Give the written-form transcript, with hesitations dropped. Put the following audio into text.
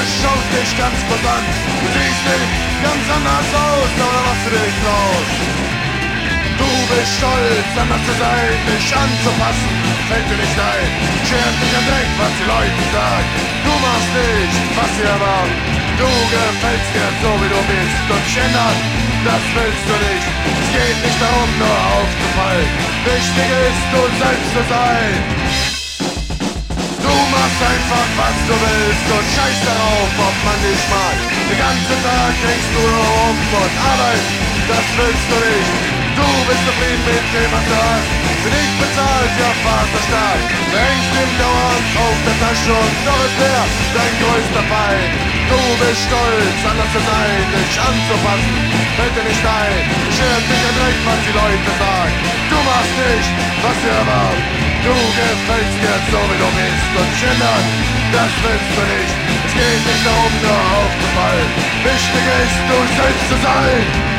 schaut dich ganz kurz an. Du siehst nicht ganz anders aus, aber machst du dich raus. Du bist stolz, anders zu sein, dich anzupassen, fällt dir nicht ein. Schert dich an Dreck, was die Leute sagen. Du machst nicht, was sie erwarten. Du gefällst dir so, wie du bist und dich ändern, das willst du nicht. Es geht nicht darum, nur aufzufallen. Wichtig ist, du selbst zu sein. Du machst einfach, was du willst und scheiß darauf, ob man dich mag. Den ganzen Tag hängst du nur rum und Arbeit, das willst du nicht. Du bist zufrieden mit dem, was du hast. Für dich bezahlt ja Vaterstaat. Du hängst ihm dauernd auf der Tasche und doch ist der dein größter Feind. Du bist stolz, anders zu sein, dich anzupassen, fällt dir nicht ein. Schert dich an Dreck, was die Leute sagen. Du machst nicht, was sie erwarten. Du gefällst dir so, wie du bist und ändern, das willst du nicht. Es geht nicht darum, nur aufzufallen. Wichtig ist, du selbst zu sein.